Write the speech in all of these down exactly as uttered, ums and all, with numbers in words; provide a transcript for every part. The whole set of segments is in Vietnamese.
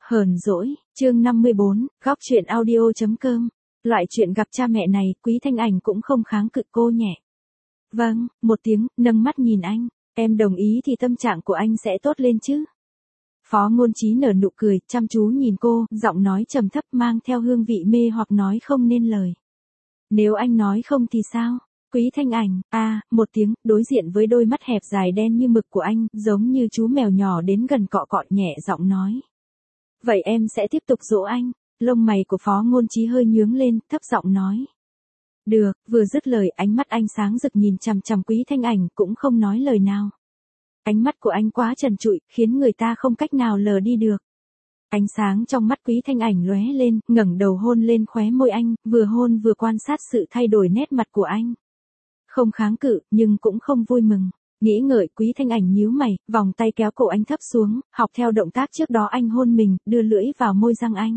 Hờn dỗi, chương năm mươi bốn, góc chuyện audio.com. Loại chuyện gặp cha mẹ này, Quý Thanh Ảnh cũng không kháng cự cô nhẹ. Vâng, một tiếng, nâng mắt nhìn anh, em đồng ý thì tâm trạng của anh sẽ tốt lên chứ. Phó Ngôn Chí nở nụ cười, chăm chú nhìn cô, giọng nói trầm thấp mang theo hương vị mê hoặc nói không nên lời. Nếu anh nói không thì sao? Quý Thanh Ảnh, à, một tiếng, đối diện với đôi mắt hẹp dài đen như mực của anh, giống như chú mèo nhỏ đến gần cọ cọ nhẹ giọng nói. Vậy em sẽ tiếp tục dỗ anh. Lông mày của Phó Ngôn Chí hơi nhướng lên, thấp giọng nói. Được, vừa dứt lời ánh mắt anh sáng rực nhìn chằm chằm Quý Thanh Ảnh cũng không nói lời nào. Ánh mắt của anh quá trần trụi, khiến người ta không cách nào lờ đi được. Ánh sáng trong mắt Quý Thanh Ảnh lóe lên, ngẩng đầu hôn lên khóe môi anh, vừa hôn vừa quan sát sự thay đổi nét mặt của anh. Không kháng cự, nhưng cũng không vui mừng. Nghĩ ngợi, Quý Thanh Ảnh nhíu mày, vòng tay kéo cổ anh thấp xuống, học theo động tác trước đó anh hôn mình, đưa lưỡi vào môi răng anh.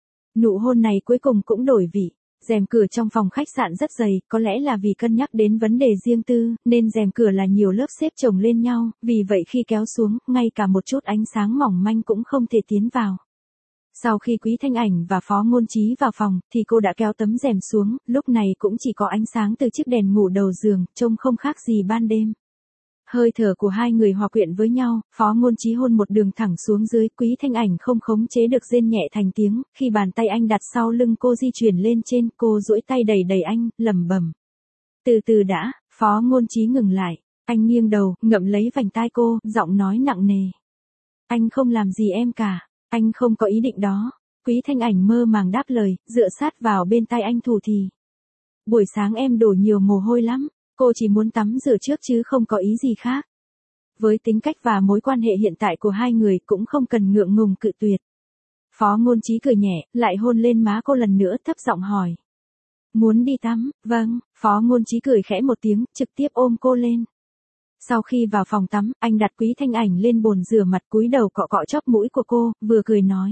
Nụ hôn này cuối cùng cũng đổi vị. Rèm cửa trong phòng khách sạn rất dày, có lẽ là vì cân nhắc đến vấn đề riêng tư, nên rèm cửa là nhiều lớp xếp chồng lên nhau, vì vậy khi kéo xuống, ngay cả một chút ánh sáng mỏng manh cũng không thể tiến vào. Sau khi Quý Thanh Ảnh và Phó Ngôn Chí vào phòng, thì cô đã kéo tấm rèm xuống, lúc này cũng chỉ có ánh sáng từ chiếc đèn ngủ đầu giường, trông không khác gì ban đêm. Hơi thở của hai người hòa quyện với nhau, Phó Ngôn Chí hôn một đường thẳng xuống dưới, Quý Thanh Ảnh không khống chế được rên nhẹ thành tiếng, khi bàn tay anh đặt sau lưng cô di chuyển lên trên, cô duỗi tay đẩy đẩy anh, lẩm bẩm. Từ từ đã, Phó Ngôn Chí ngừng lại, anh nghiêng đầu, ngậm lấy vành tai cô, giọng nói nặng nề. Anh không làm gì em cả, anh không có ý định đó. Quý Thanh Ảnh mơ màng đáp lời, dựa sát vào bên tai anh thủ thì. Buổi sáng em đổ nhiều mồ hôi lắm. Cô chỉ muốn tắm rửa trước chứ không có ý gì khác. Với tính cách và mối quan hệ hiện tại của hai người cũng không cần ngượng ngùng cự tuyệt. Phó Ngôn Chí cười nhẹ, lại hôn lên má cô lần nữa thấp giọng hỏi. Muốn đi tắm? Vâng, Phó Ngôn Chí cười khẽ một tiếng, trực tiếp ôm cô lên. Sau khi vào phòng tắm, anh đặt Quý Thanh Ảnh lên bồn rửa mặt cúi đầu cọ cọ chóp mũi của cô, vừa cười nói.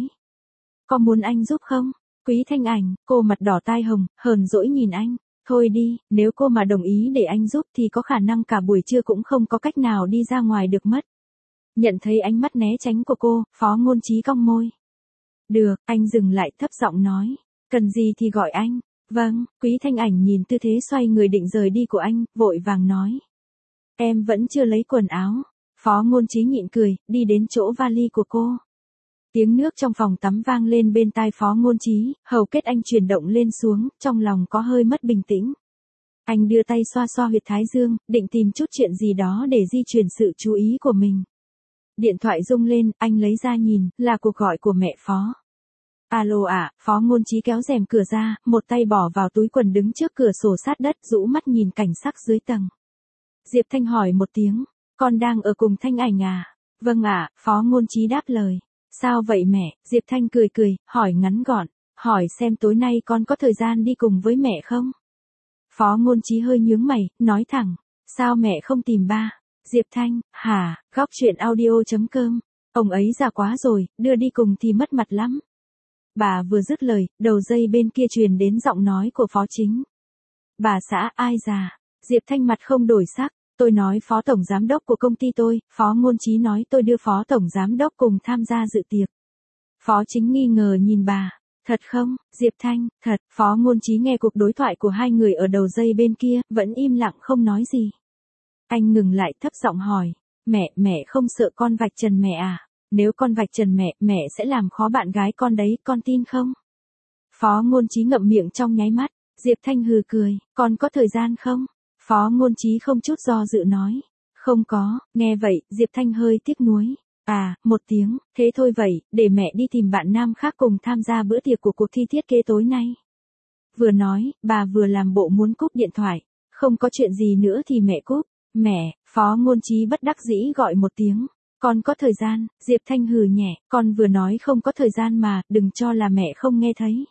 Có muốn anh giúp không? Quý Thanh Ảnh, cô mặt đỏ tai hồng, hờn dỗi nhìn anh. Thôi đi, nếu cô mà đồng ý để anh giúp thì có khả năng cả buổi trưa cũng không có cách nào đi ra ngoài được mất. Nhận thấy ánh mắt né tránh của cô, Phó Ngôn Chí cong môi. Được, anh dừng lại thấp giọng nói. Cần gì thì gọi anh. Vâng, Quý Thanh Ảnh nhìn tư thế xoay người định rời đi của anh, vội vàng nói. Em vẫn chưa lấy quần áo. Phó Ngôn Chí nhịn cười, đi đến chỗ vali của cô. Tiếng nước trong phòng tắm vang lên bên tai Phó Ngôn Chí, hầu kết anh chuyển động lên xuống, trong lòng có hơi mất bình tĩnh. Anh đưa tay xoa xoa huyệt thái dương, định tìm chút chuyện gì đó để di chuyển sự chú ý của mình. Điện thoại rung lên, anh lấy ra nhìn, là cuộc gọi của mẹ Phó. Alo ạ, à, Phó Ngôn Chí kéo rèm cửa ra, một tay bỏ vào túi quần đứng trước cửa sổ sát đất, rũ mắt nhìn cảnh sắc dưới tầng. Diệp Thanh hỏi một tiếng, con đang ở cùng Thanh Ảnh à? Vâng ạ, à, Phó Ngôn Chí đáp lời. Sao vậy mẹ? Diệp Thanh cười cười, hỏi ngắn gọn, hỏi xem tối nay con có thời gian đi cùng với mẹ không? Phó Ngôn Chí hơi nhướng mày, nói thẳng, sao mẹ không tìm ba? Diệp Thanh, hả, góc chuyện audio.com, ông ấy già quá rồi, đưa đi cùng thì mất mặt lắm. Bà vừa dứt lời, đầu dây bên kia truyền đến giọng nói của Phó Chính. Bà xã, ai già? Diệp Thanh mặt không đổi sắc. Tôi nói Phó Tổng Giám đốc của công ty tôi, Phó Ngôn Chí nói tôi đưa Phó Tổng Giám đốc cùng tham gia dự tiệc. Phó Chính nghi ngờ nhìn bà, thật không, Diệp Thanh, thật, Phó Ngôn Chí nghe cuộc đối thoại của hai người ở đầu dây bên kia, vẫn im lặng không nói gì. Anh ngừng lại thấp giọng hỏi, mẹ, mẹ không sợ con vạch trần mẹ à? Nếu con vạch trần mẹ, mẹ sẽ làm khó bạn gái con đấy, con tin không? Phó Ngôn Chí ngậm miệng trong nháy mắt, Diệp Thanh hừ cười, con có thời gian không? Phó Ngôn Chí không chút do dự nói. Không có, nghe vậy, Diệp Thanh hơi tiếc nuối. À, một tiếng, thế thôi vậy, để mẹ đi tìm bạn nam khác cùng tham gia bữa tiệc của cuộc thi thiết kế tối nay. Vừa nói, bà vừa làm bộ muốn cúp điện thoại. Không có chuyện gì nữa thì mẹ cúp. Mẹ, Phó Ngôn Chí bất đắc dĩ gọi một tiếng. Con có thời gian, Diệp Thanh hừ nhẹ, con vừa nói không có thời gian mà, đừng cho là mẹ không nghe thấy.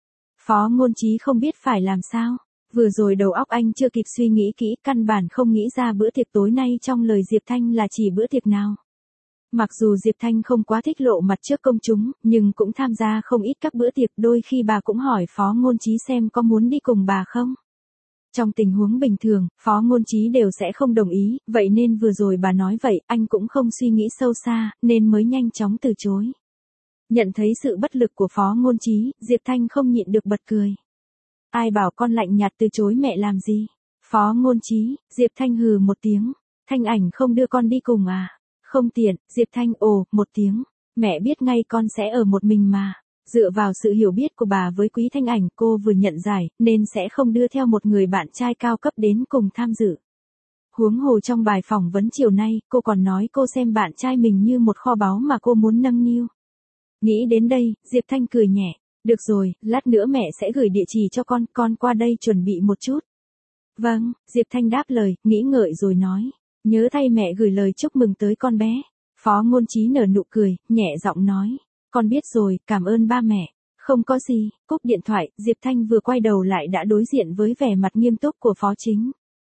Phó Ngôn Chí không biết phải làm sao. Vừa rồi đầu óc anh chưa kịp suy nghĩ kỹ, căn bản không nghĩ ra bữa tiệc tối nay trong lời Diệp Thanh là chỉ bữa tiệc nào. Mặc dù Diệp Thanh không quá thích lộ mặt trước công chúng, nhưng cũng tham gia không ít các bữa tiệc, đôi khi bà cũng hỏi Phó Ngôn Chí xem có muốn đi cùng bà không. Trong tình huống bình thường, Phó Ngôn Chí đều sẽ không đồng ý, vậy nên vừa rồi bà nói vậy, anh cũng không suy nghĩ sâu xa, nên mới nhanh chóng từ chối. Nhận thấy sự bất lực của Phó Ngôn Chí, Diệp Thanh không nhịn được bật cười. Ai bảo con lạnh nhạt từ chối mẹ làm gì? Phó Ngôn Chí, Diệp Thanh hừ một tiếng. Thanh Ảnh không đưa con đi cùng à? Không tiện, Diệp Thanh ồ, một tiếng. Mẹ biết ngay con sẽ ở một mình mà. Dựa vào sự hiểu biết của bà với Quý Thanh Ảnh, cô vừa nhận giải, nên sẽ không đưa theo một người bạn trai cao cấp đến cùng tham dự. Huống hồ trong bài phỏng vấn chiều nay, cô còn nói cô xem bạn trai mình như một kho báu mà cô muốn nâng niu. Nghĩ đến đây, Diệp Thanh cười nhẹ. Được rồi, lát nữa mẹ sẽ gửi địa chỉ cho con, con qua đây chuẩn bị một chút. Vâng, Diệp Thanh đáp lời, nghĩ ngợi rồi nói. Nhớ thay mẹ gửi lời chúc mừng tới con bé. Phó Ngôn Chí nở nụ cười, nhẹ giọng nói. Con biết rồi, cảm ơn ba mẹ. Không có gì, cúp điện thoại, Diệp Thanh vừa quay đầu lại đã đối diện với vẻ mặt nghiêm túc của Phó Chính.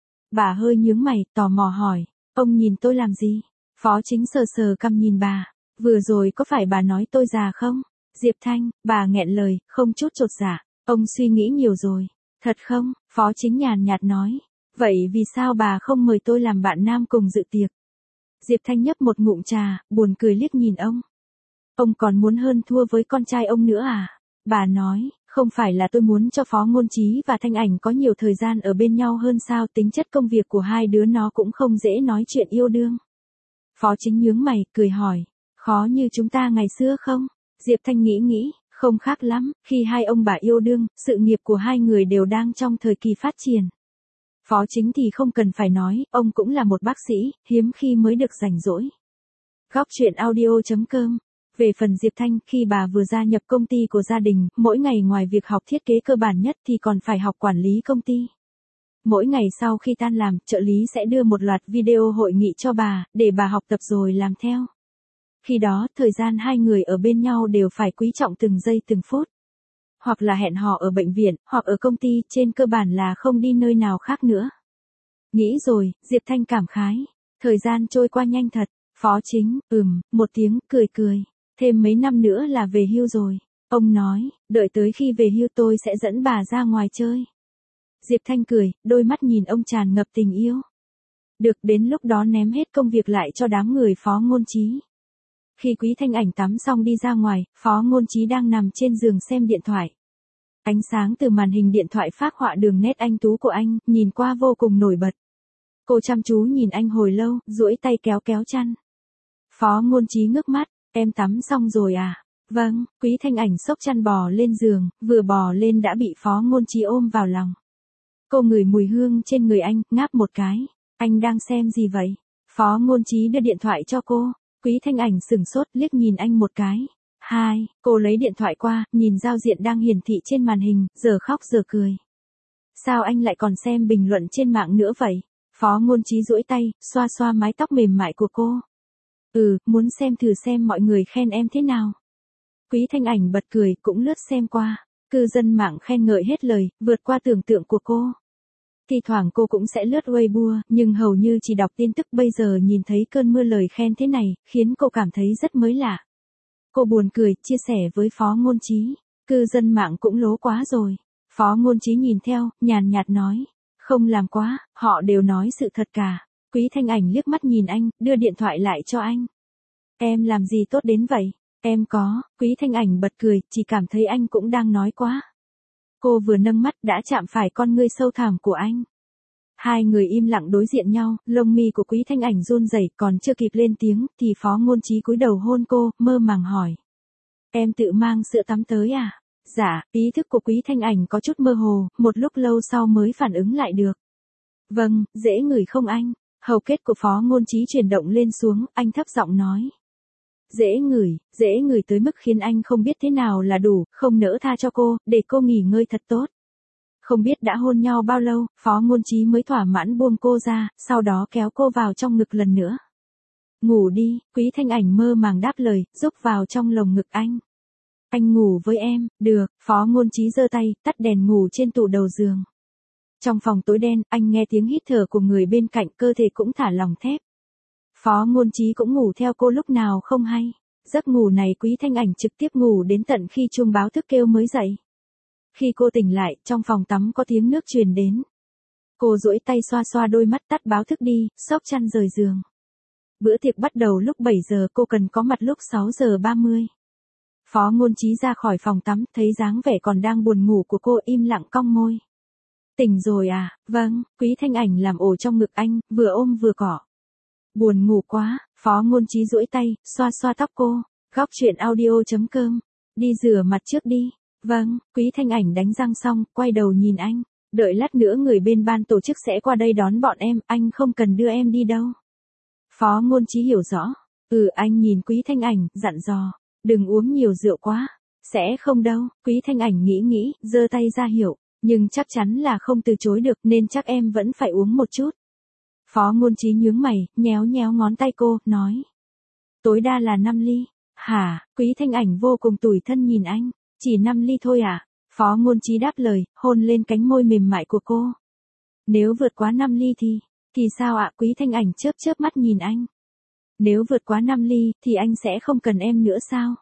Bà hơi nhướng mày, tò mò hỏi. Ông nhìn tôi làm gì? Phó Chính sờ sờ cằm nhìn bà. Vừa rồi có phải bà nói tôi già không? Diệp Thanh, bà nghẹn lời, không chút chột dạ. Ông suy nghĩ nhiều rồi. Thật không? Phó Chính nhàn nhạt nói. Vậy vì sao bà không mời tôi làm bạn nam cùng dự tiệc? Diệp Thanh nhấp một ngụm trà, buồn cười liếc nhìn ông. Ông còn muốn hơn thua với con trai ông nữa à? Bà nói, không phải là tôi muốn cho Phó Ngôn Chí và Thanh Ảnh có nhiều thời gian ở bên nhau hơn sao, tính chất công việc của hai đứa nó cũng không dễ nói chuyện yêu đương. Phó Chính nhướng mày, cười hỏi, khó như chúng ta ngày xưa không? Diệp Thanh nghĩ nghĩ, không khác lắm, khi hai ông bà yêu đương, sự nghiệp của hai người đều đang trong thời kỳ phát triển. Phó Chính thì không cần phải nói, ông cũng là một bác sĩ, hiếm khi mới được rảnh rỗi. Góc truyện audio chấm com. Về phần Diệp Thanh, khi bà vừa gia nhập công ty của gia đình, mỗi ngày ngoài việc học thiết kế cơ bản nhất thì còn phải học quản lý công ty. Mỗi ngày sau khi tan làm, trợ lý sẽ đưa một loạt video hội nghị cho bà, để bà học tập rồi làm theo. Khi đó, thời gian hai người ở bên nhau đều phải quý trọng từng giây từng phút. Hoặc là hẹn hò ở bệnh viện, hoặc ở công ty, trên cơ bản là không đi nơi nào khác nữa. Nghĩ rồi, Diệp Thanh cảm khái. Thời gian trôi qua nhanh thật. Phó Chính, ừm, một tiếng, cười cười. Thêm mấy năm nữa là về hưu rồi. Ông nói, đợi tới khi về hưu tôi sẽ dẫn bà ra ngoài chơi. Diệp Thanh cười, đôi mắt nhìn ông tràn ngập tình yêu. Được, đến lúc đó ném hết công việc lại cho đám người Phó Ngôn Chí. Khi Quý Thanh Ảnh tắm xong đi ra ngoài, Phó Ngôn Chí đang nằm trên giường xem điện thoại. Ánh sáng từ màn hình điện thoại phác họa đường nét anh tú của anh, nhìn qua vô cùng nổi bật. Cô chăm chú nhìn anh hồi lâu, duỗi tay kéo kéo chăn. Phó Ngôn Chí ngước mắt, em tắm xong rồi à? Vâng, Quý Thanh Ảnh xốc chăn bò lên giường, vừa bò lên đã bị Phó Ngôn Chí ôm vào lòng. Cô ngửi mùi hương trên người anh, ngáp một cái. Anh đang xem gì vậy? Phó Ngôn Chí đưa điện thoại cho cô. Quý Thanh Ảnh sửng sốt liếc nhìn anh một cái. Hai, cô lấy điện thoại qua, nhìn giao diện đang hiển thị trên màn hình, giờ khóc giờ cười. Sao anh lại còn xem bình luận trên mạng nữa vậy? Phó Ngôn Chí duỗi tay, xoa xoa mái tóc mềm mại của cô. Ừ, muốn xem thử xem mọi người khen em thế nào. Quý Thanh Ảnh bật cười, cũng lướt xem qua. Cư dân mạng khen ngợi hết lời, vượt qua tưởng tượng của cô. Thi thoảng cô cũng sẽ lướt Weibo, nhưng hầu như chỉ đọc tin tức, bây giờ nhìn thấy cơn mưa lời khen thế này, khiến cô cảm thấy rất mới lạ. Cô buồn cười, chia sẻ với Phó Ngôn Chí. Cư dân mạng cũng lố quá rồi. Phó Ngôn Chí nhìn theo, nhàn nhạt nói. Không làm quá, họ đều nói sự thật cả. Quý Thanh Ảnh liếc mắt nhìn anh, đưa điện thoại lại cho anh. Em làm gì tốt đến vậy? Em có, Quý Thanh Ảnh bật cười, chỉ cảm thấy anh cũng đang nói quá. Cô vừa nâng mắt đã chạm phải con ngươi sâu thẳm của anh. Hai người im lặng đối diện nhau, lông mi của Quý Thanh Ảnh run rẩy, còn chưa kịp lên tiếng, thì Phó Ngôn Chí cúi đầu hôn cô, mơ màng hỏi. Em tự mang sữa tắm tới à? Dạ, ý thức của Quý Thanh Ảnh có chút mơ hồ, một lúc lâu sau mới phản ứng lại được. Vâng, dễ ngửi không anh? Hầu kết của Phó Ngôn Chí chuyển động lên xuống, anh thấp giọng nói. Dễ ngửi, dễ ngửi tới mức khiến anh không biết thế nào là đủ, không nỡ tha cho cô, để cô nghỉ ngơi thật tốt. Không biết đã hôn nhau bao lâu, Phó Ngôn Chí mới thỏa mãn buông cô ra, sau đó kéo cô vào trong ngực lần nữa. Ngủ đi, Quý Thanh Ảnh mơ màng đáp lời, rúc vào trong lồng ngực anh. Anh ngủ với em, được, Phó Ngôn Chí giơ tay, tắt đèn ngủ trên tủ đầu giường. Trong phòng tối đen, anh nghe tiếng hít thở của người bên cạnh, cơ thể cũng thả lỏng thép. Phó Ngôn Chí cũng ngủ theo cô lúc nào không hay. Giấc ngủ này Quý Thanh Ảnh trực tiếp ngủ đến tận khi chuông báo thức kêu mới dậy. Khi cô tỉnh lại, trong phòng tắm có tiếng nước truyền đến. Cô duỗi tay xoa xoa đôi mắt, tắt báo thức đi, xốc chăn rời giường. Bữa tiệc bắt đầu lúc bảy giờ, cô cần có mặt lúc sáu giờ ba mươi. Phó Ngôn Chí ra khỏi phòng tắm, thấy dáng vẻ còn đang buồn ngủ của cô im lặng cong môi. Tỉnh rồi à, vâng, Quý Thanh Ảnh làm ổ trong ngực anh, vừa ôm vừa cọ. Buồn ngủ quá, Phó Ngôn Chí duỗi tay, xoa xoa tóc cô. Góc chuyện audio chấm com. Đi rửa mặt trước đi. Vâng, Quý Thanh Ảnh đánh răng xong, quay đầu nhìn anh. Đợi lát nữa người bên ban tổ chức sẽ qua đây đón bọn em, anh không cần đưa em đi đâu. Phó Ngôn Chí hiểu rõ. Ừ, anh nhìn Quý Thanh Ảnh, dặn dò. Đừng uống nhiều rượu quá. Sẽ không đâu, Quý Thanh Ảnh nghĩ nghĩ, giơ tay ra hiệu. Nhưng chắc chắn là không từ chối được nên chắc em vẫn phải uống một chút. Phó Ngôn Chí nhướng mày, nhéo nhéo ngón tay cô, nói. Tối đa là năm ly. Hả, Quý Thanh Ảnh vô cùng tủi thân nhìn anh. Chỉ năm ly thôi à? Phó Ngôn Chí đáp lời, hôn lên cánh môi mềm mại của cô. Nếu vượt quá năm ly thì, thì sao ạ? Quý Thanh Ảnh chớp chớp mắt nhìn anh. Nếu vượt quá năm ly, thì anh sẽ không cần em nữa sao?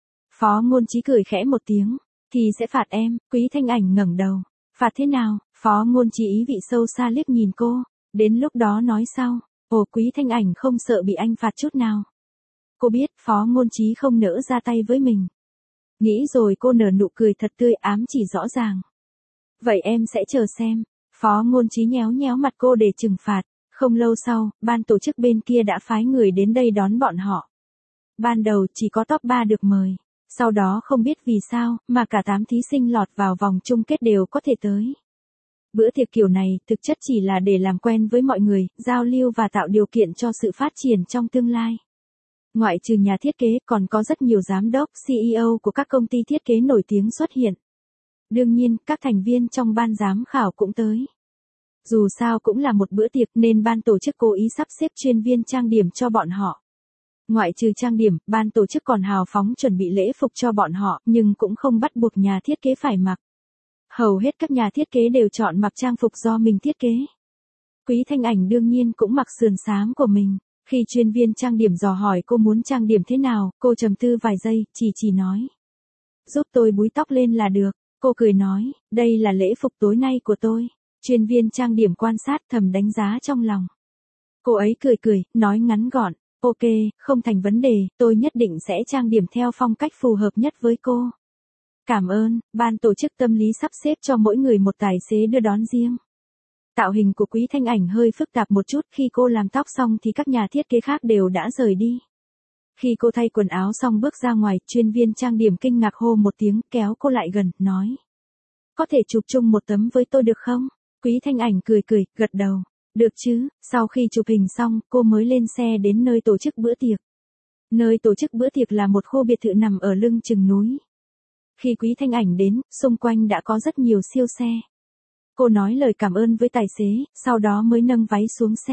Phó Ngôn Chí cười khẽ một tiếng, thì sẽ phạt em. Quý Thanh Ảnh ngẩng đầu. Phạt thế nào? Phó Ngôn Chí ý vị sâu xa liếc nhìn cô. Đến lúc đó nói sau. Ồ, Quý Thanh Ảnh không sợ bị anh phạt chút nào. Cô biết Phó Ngôn Chí không nỡ ra tay với mình. Nghĩ rồi cô nở nụ cười thật tươi ám chỉ rõ ràng. Vậy em sẽ chờ xem. Phó Ngôn Chí nhéo nhéo mặt cô để trừng phạt. Không lâu sau, ban tổ chức bên kia đã phái người đến đây đón bọn họ. Ban đầu chỉ có top ba được mời. Sau đó không biết vì sao, mà cả tám thí sinh lọt vào vòng chung kết đều có thể tới. Bữa tiệc kiểu này thực chất chỉ là để làm quen với mọi người, giao lưu và tạo điều kiện cho sự phát triển trong tương lai. Ngoại trừ nhà thiết kế, còn có rất nhiều giám đốc, xê e ô của các công ty thiết kế nổi tiếng xuất hiện. Đương nhiên, các thành viên trong ban giám khảo cũng tới. Dù sao cũng là một bữa tiệc nên ban tổ chức cố ý sắp xếp chuyên viên trang điểm cho bọn họ. Ngoại trừ trang điểm, ban tổ chức còn hào phóng chuẩn bị lễ phục cho bọn họ, nhưng cũng không bắt buộc nhà thiết kế phải mặc. Hầu hết các nhà thiết kế đều chọn mặc trang phục do mình thiết kế. Quý Thanh Ảnh đương nhiên cũng mặc sườn xám của mình. Khi chuyên viên trang điểm dò hỏi cô muốn trang điểm thế nào, cô trầm tư vài giây, chỉ chỉ nói. Giúp tôi búi tóc lên là được. Cô cười nói, đây là lễ phục tối nay của tôi. Chuyên viên trang điểm quan sát thầm đánh giá trong lòng. Cô ấy cười cười, nói ngắn gọn. Ok, không thành vấn đề, tôi nhất định sẽ trang điểm theo phong cách phù hợp nhất với cô. Cảm ơn, ban tổ chức tâm lý sắp xếp cho mỗi người một tài xế đưa đón riêng. Tạo hình của Quý Thanh Ảnh hơi phức tạp một chút, khi cô làm tóc xong thì các nhà thiết kế khác đều đã rời đi. Khi cô thay quần áo xong bước ra ngoài, chuyên viên trang điểm kinh ngạc hô một tiếng, kéo cô lại gần, nói. Có thể chụp chung một tấm với tôi được không? Quý Thanh Ảnh cười cười, gật đầu. Được chứ, sau khi chụp hình xong, cô mới lên xe đến nơi tổ chức bữa tiệc. Nơi tổ chức bữa tiệc là một khu biệt thự nằm ở lưng chừng núi. Khi Quý Thanh Ảnh đến, xung quanh đã có rất nhiều siêu xe. Cô nói lời cảm ơn với tài xế, sau đó mới nâng váy xuống xe.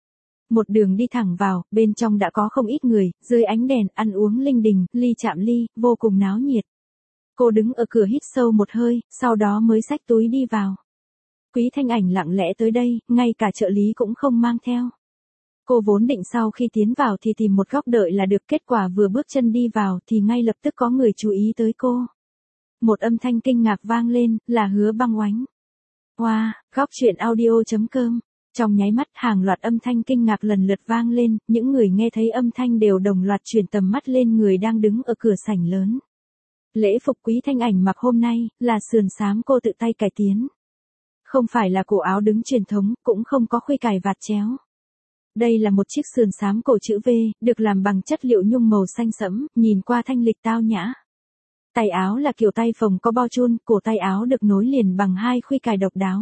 Một đường đi thẳng vào, bên trong đã có không ít người, dưới ánh đèn, ăn uống linh đình, ly chạm ly, vô cùng náo nhiệt. Cô đứng ở cửa hít sâu một hơi, sau đó mới xách túi đi vào. Quý Thanh Ảnh lặng lẽ tới đây, ngay cả trợ lý cũng không mang theo. Cô vốn định sau khi tiến vào thì tìm một góc đợi là được, kết quả vừa bước chân đi vào thì ngay lập tức có người chú ý tới cô. Một âm thanh kinh ngạc vang lên, là Hứa Băng Oánh. Wow, góc chuyện audio chấm com. Trong nháy mắt hàng loạt âm thanh kinh ngạc lần lượt vang lên, những người nghe thấy âm thanh đều đồng loạt chuyển tầm mắt lên người đang đứng ở cửa sảnh lớn. Lễ phục Quý Thanh Ảnh mặc hôm nay, là sườn xám cô tự tay cải tiến. Không phải là cổ áo đứng truyền thống, cũng không có khuy cài vạt chéo. Đây là một chiếc sườn xám cổ chữ V, được làm bằng chất liệu nhung màu xanh sẫm, nhìn qua thanh lịch tao nhã. Tay áo là kiểu tay phồng có bo chun, cổ tay áo được nối liền bằng hai khuy cài độc đáo.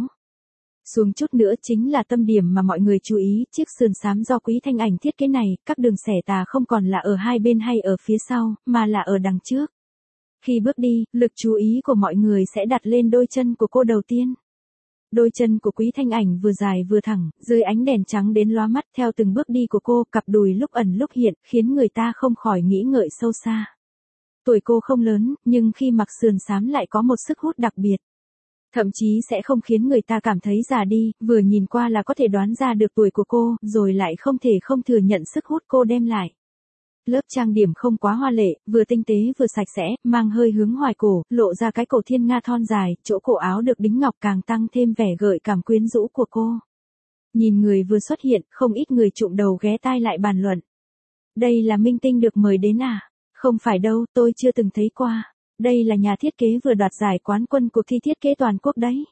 Xuống chút nữa chính là tâm điểm mà mọi người chú ý, chiếc sườn xám do Quý Thanh Ảnh thiết kế này, các đường xẻ tà không còn là ở hai bên hay ở phía sau, mà là ở đằng trước. Khi bước đi, lực chú ý của mọi người sẽ đặt lên đôi chân của cô đầu tiên. Đôi chân của Quý Thanh Ảnh vừa dài vừa thẳng, dưới ánh đèn trắng đến lóa mắt, theo từng bước đi của cô, cặp đùi lúc ẩn lúc hiện, khiến người ta không khỏi nghĩ ngợi sâu xa. Tuổi cô không lớn, nhưng khi mặc sườn xám lại có một sức hút đặc biệt. Thậm chí sẽ không khiến người ta cảm thấy già đi, vừa nhìn qua là có thể đoán ra được tuổi của cô, rồi lại không thể không thừa nhận sức hút cô đem lại. Lớp trang điểm không quá hoa lệ, vừa tinh tế vừa sạch sẽ, mang hơi hướng hoài cổ, lộ ra cái cổ thiên nga thon dài, chỗ cổ áo được đính ngọc càng tăng thêm vẻ gợi cảm quyến rũ của cô. Nhìn người vừa xuất hiện, không ít người trụm đầu ghé tai lại bàn luận. Đây là minh tinh được mời đến à? Không phải đâu, tôi chưa từng thấy qua. Đây là nhà thiết kế vừa đoạt giải quán quân cuộc thi thiết kế toàn quốc đấy.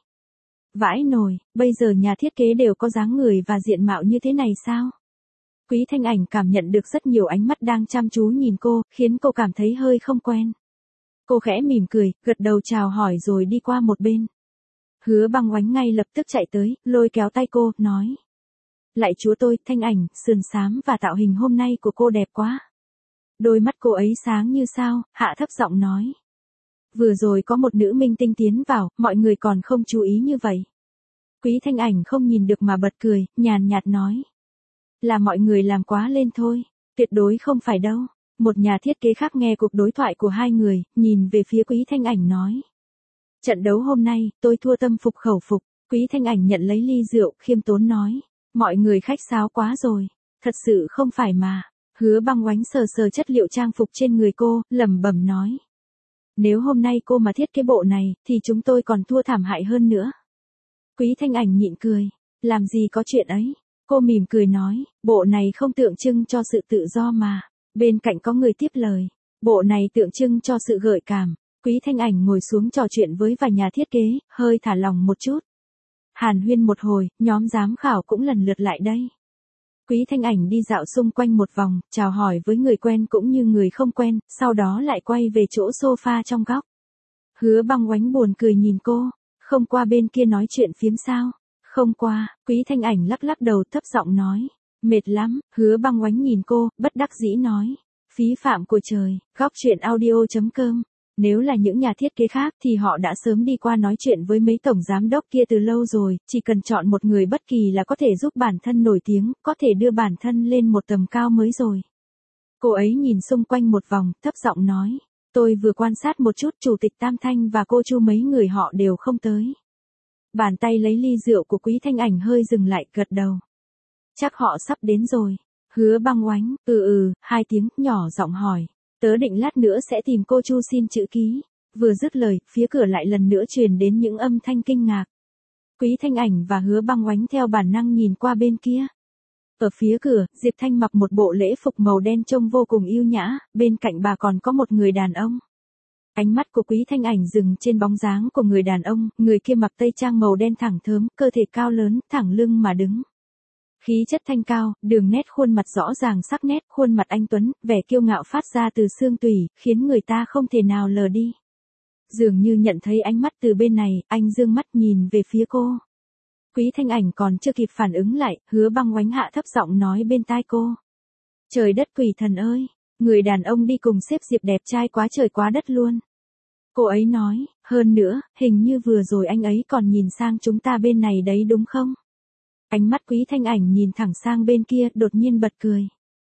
Vãi nồi, bây giờ nhà thiết kế đều có dáng người và diện mạo như thế này sao? Quý Thanh Ảnh cảm nhận được rất nhiều ánh mắt đang chăm chú nhìn cô, khiến cô cảm thấy hơi không quen. Cô khẽ mỉm cười, gật đầu chào hỏi rồi đi qua một bên. Hứa Băng Oánh ngay lập tức chạy tới, lôi kéo tay cô, nói. Lạy chúa tôi, Thanh Ảnh, sườn xám và tạo hình hôm nay của cô đẹp quá. Đôi mắt cô ấy sáng như sao, hạ thấp giọng nói. Vừa rồi có một nữ minh tinh tiến vào, mọi người còn không chú ý như vậy. Quý Thanh Ảnh không nhìn được mà bật cười, nhàn nhạt nói. Là mọi người làm quá lên thôi, tuyệt đối không phải đâu. Một nhà thiết kế khác nghe cuộc đối thoại của hai người, nhìn về phía Quý Thanh Ảnh nói. Trận đấu hôm nay, tôi thua tâm phục khẩu phục. Quý Thanh Ảnh nhận lấy ly rượu, khiêm tốn nói. Mọi người khách sáo quá rồi, thật sự không phải mà. Hứa Băng Oánh sờ sờ chất liệu trang phục trên người cô, lẩm bẩm nói. Nếu hôm nay cô mà thiết kế bộ này, thì chúng tôi còn thua thảm hại hơn nữa. Quý Thanh Ảnh nhịn cười. Làm gì có chuyện ấy. Cô mỉm cười nói, bộ này không tượng trưng cho sự tự do mà. Bên cạnh có người tiếp lời. Bộ này tượng trưng cho sự gợi cảm. Quý Thanh Ảnh ngồi xuống trò chuyện với vài nhà thiết kế, hơi thả lòng một chút. Hàn huyên một hồi, nhóm giám khảo cũng lần lượt lại đây. Quý Thanh Ảnh đi dạo xung quanh một vòng, chào hỏi với người quen cũng như người không quen, sau đó lại quay về chỗ sofa trong góc. Hứa Băng Oánh buồn cười nhìn cô, không qua bên kia nói chuyện phiếm sao? Không qua, Quý Thanh Ảnh lắc lắc đầu thấp giọng nói. Mệt lắm, Hứa Băng Oánh nhìn cô, bất đắc dĩ nói. Phí phạm của trời, góc chuyện audio chấm com. Nếu là những nhà thiết kế khác thì họ đã sớm đi qua nói chuyện với mấy tổng giám đốc kia từ lâu rồi, chỉ cần chọn một người bất kỳ là có thể giúp bản thân nổi tiếng, có thể đưa bản thân lên một tầm cao mới rồi. Cô ấy nhìn xung quanh một vòng, thấp giọng nói, tôi vừa quan sát một chút chủ tịch Tam Thanh và cô Chu mấy người họ đều không tới. Bàn tay lấy ly rượu của Quý Thanh Ảnh hơi dừng lại, gật đầu. Chắc họ sắp đến rồi. Hứa Băng Oánh, ừ ừ, hai tiếng, nhỏ giọng hỏi. Tớ định lát nữa sẽ tìm cô Chu xin chữ ký. Vừa dứt lời, phía cửa lại lần nữa truyền đến những âm thanh kinh ngạc. Quý Thanh Ảnh và Hứa Băng Oánh theo bản năng nhìn qua bên kia. Ở phía cửa, Diệp Thanh mặc một bộ lễ phục màu đen trông vô cùng yêu nhã, bên cạnh bà còn có một người đàn ông. Ánh mắt của Quý Thanh Ảnh dừng trên bóng dáng của người đàn ông, người kia mặc tây trang màu đen thẳng thớm, cơ thể cao lớn, thẳng lưng mà đứng. Khí chất thanh cao, đường nét khuôn mặt rõ ràng sắc nét, khuôn mặt anh tuấn, vẻ kiêu ngạo phát ra từ xương tủy, khiến người ta không thể nào lờ đi. Dường như nhận thấy ánh mắt từ bên này, anh dương mắt nhìn về phía cô. Quý Thanh Ảnh còn chưa kịp phản ứng lại, Hứa Băng Oánh hạ thấp giọng nói bên tai cô. Trời đất quỷ thần ơi, người đàn ông đi cùng sếp Diệp đẹp trai quá trời quá đất luôn. Cô ấy nói, hơn nữa, hình như vừa rồi anh ấy còn nhìn sang chúng ta bên này đấy đúng không? Ánh mắt Quý Thanh Ảnh nhìn thẳng sang bên kia, đột nhiên bật cười.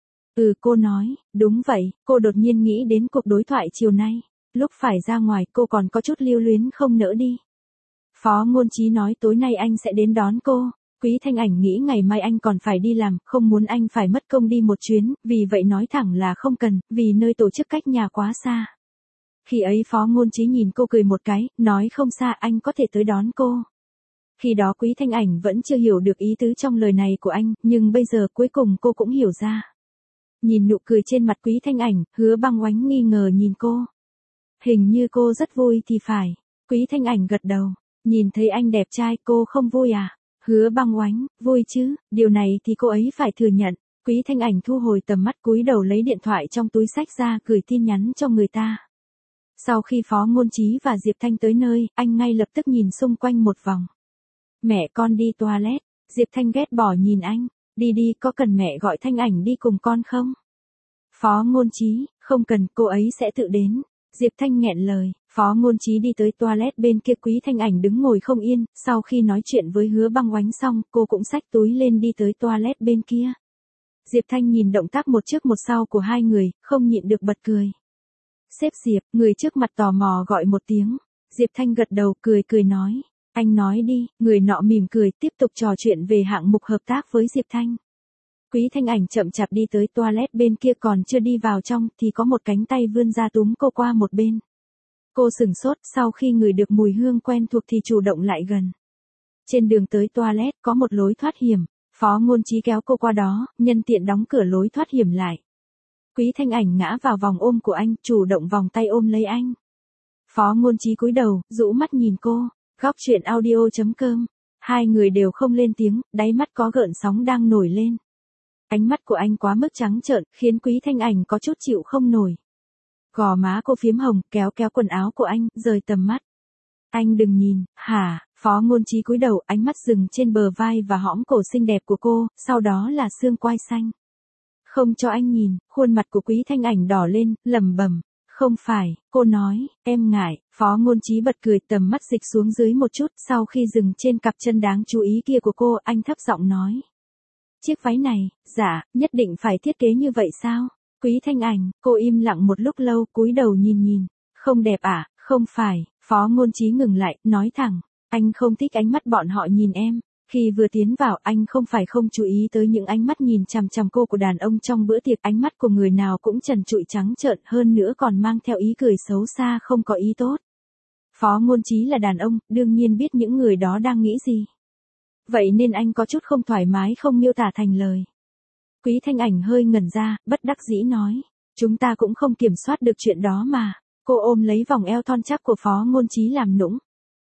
Ừ, cô nói, đúng vậy, cô đột nhiên nghĩ đến cuộc đối thoại chiều nay. Lúc phải ra ngoài cô còn có chút lưu luyến không nỡ đi. Phó Ngôn Chí nói tối nay anh sẽ đến đón cô. Quý Thanh Ảnh nghĩ ngày mai anh còn phải đi làm, không muốn anh phải mất công đi một chuyến, vì vậy nói thẳng là không cần, vì nơi tổ chức cách nhà quá xa. Khi ấy Phó Ngôn Chí nhìn cô cười một cái, nói không xa anh có thể tới đón cô. Khi đó Quý Thanh Ảnh vẫn chưa hiểu được ý tứ trong lời này của anh, nhưng bây giờ cuối cùng cô cũng hiểu ra. Nhìn nụ cười trên mặt Quý Thanh Ảnh, Hứa Băng Oánh nghi ngờ nhìn cô. Hình như cô rất vui thì phải. Quý Thanh Ảnh gật đầu. Nhìn thấy anh đẹp trai cô không vui à? Hứa Băng Oánh, vui chứ, điều này thì cô ấy phải thừa nhận. Quý Thanh Ảnh thu hồi tầm mắt cúi đầu lấy điện thoại trong túi xách ra gửi tin nhắn cho người ta. Sau khi Phó Ngôn Chí và Diệp Thanh tới nơi, anh ngay lập tức nhìn xung quanh một vòng. Mẹ con đi toilet, Diệp Thanh ghét bỏ nhìn anh, đi đi có cần mẹ gọi Thanh Ảnh đi cùng con không? Phó Ngôn Chí, không cần, cô ấy sẽ tự đến. Diệp Thanh nghẹn lời, Phó Ngôn Chí đi tới toilet bên kia, Quý Thanh Ảnh đứng ngồi không yên, sau khi nói chuyện với Hứa Băng Oánh xong, cô cũng xách túi lên đi tới toilet bên kia. Diệp Thanh nhìn động tác một trước một sau của hai người, không nhịn được bật cười. Sếp Diệp, người trước mặt tò mò gọi một tiếng. Diệp Thanh gật đầu cười cười nói. Anh nói đi, người nọ mỉm cười tiếp tục trò chuyện về hạng mục hợp tác với Diệp Thanh. Quý Thanh Ảnh chậm chạp đi tới toilet bên kia, còn chưa đi vào trong thì có một cánh tay vươn ra túm cô qua một bên. Cô sửng sốt, sau khi ngửi được mùi hương quen thuộc thì chủ động lại gần. Trên đường tới toilet có một lối thoát hiểm, Phó Ngôn Chí kéo cô qua đó, nhân tiện đóng cửa lối thoát hiểm lại. Quý Thanh Ảnh ngã vào vòng ôm của anh, chủ động vòng tay ôm lấy anh. Phó Ngôn Chí cúi đầu, rũ mắt nhìn cô. Góc truyện audio chấm com. Hai người đều không lên tiếng, đáy mắt có gợn sóng đang nổi lên. Ánh mắt của anh quá mức trắng trợn, khiến Quý Thanh Ảnh có chút chịu không nổi. Gò má cô phiếm hồng, kéo kéo quần áo của anh, rời tầm mắt. Anh đừng nhìn, hả? Phó Ngôn Chí cúi đầu, ánh mắt dừng trên bờ vai và hõm cổ xinh đẹp của cô, sau đó là xương quai xanh. Không cho anh nhìn, khuôn mặt của Quý Thanh Ảnh đỏ lên, lẩm bẩm. Không phải, cô nói, em ngại. Phó Ngôn Chí bật cười, tầm mắt dịch xuống dưới một chút, sau khi dừng trên cặp chân đáng chú ý kia của cô, anh thấp giọng nói. Chiếc váy này, dạ, nhất định phải thiết kế như vậy sao? Quý Thanh Ảnh, cô im lặng một lúc lâu, cúi đầu nhìn nhìn. Không đẹp à? Không phải. Phó Ngôn Chí ngừng lại, nói thẳng. Anh không thích ánh mắt bọn họ nhìn em. Khi vừa tiến vào, anh không phải không chú ý tới những ánh mắt nhìn chằm chằm cô của đàn ông trong bữa tiệc. Ánh mắt của người nào cũng trần trụi trắng trợn, hơn nữa còn mang theo ý cười xấu xa, không có ý tốt. Phó Ngôn Chí là đàn ông, đương nhiên biết những người đó đang nghĩ gì. Vậy nên anh có chút không thoải mái, không miêu tả thành lời. Quý Thanh Ảnh hơi ngẩn ra, bất đắc dĩ nói. Chúng ta cũng không kiểm soát được chuyện đó mà. Cô ôm lấy vòng eo thon chắc của Phó Ngôn Chí làm nũng.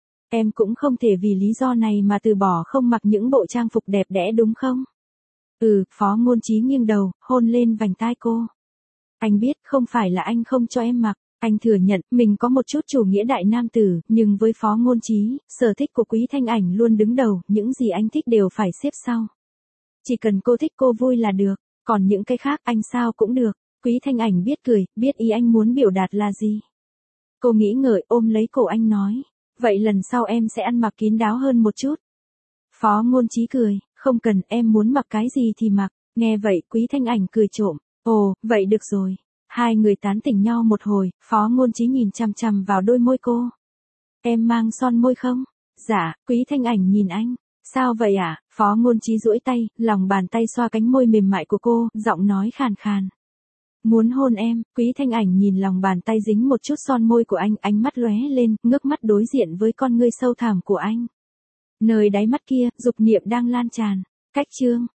Em cũng không thể vì lý do này mà từ bỏ không mặc những bộ trang phục đẹp đẽ đúng không? Ừ, Phó Ngôn Chí nghiêng đầu, hôn lên vành tai cô. Anh biết không phải là anh không cho em mặc. Anh thừa nhận mình có một chút chủ nghĩa đại nam tử, nhưng với Phó Ngôn Chí, sở thích của Quý Thanh Ảnh luôn đứng đầu, những gì anh thích đều phải xếp sau. Chỉ cần cô thích cô vui là được, còn những cái khác anh sao cũng được. Quý Thanh Ảnh biết cười, biết ý anh muốn biểu đạt là gì. Cô nghĩ ngợi, ôm lấy cổ anh nói. Vậy lần sau em sẽ ăn mặc kín đáo hơn một chút. Phó Ngôn Chí cười, không cần, em muốn mặc cái gì thì mặc. Nghe vậy, Quý Thanh Ảnh cười trộm. Ồ, vậy được rồi. Hai người tán tỉnh nhau một hồi, Phó Ngôn Chí nhìn chằm chằm vào đôi môi cô. Em mang son môi không? Dạ, Quý Thanh Ảnh nhìn anh. Sao vậy ạ? À? Phó Ngôn Chí duỗi tay, lòng bàn tay xoa cánh môi mềm mại của cô, giọng nói khàn khàn. Muốn hôn em. Quý Thanh Ảnh nhìn lòng bàn tay dính một chút son môi của anh, ánh mắt lóe lên, ngước mắt đối diện với con ngươi sâu thẳm của anh. Nơi đáy mắt kia, dục niệm đang lan tràn. Cách chương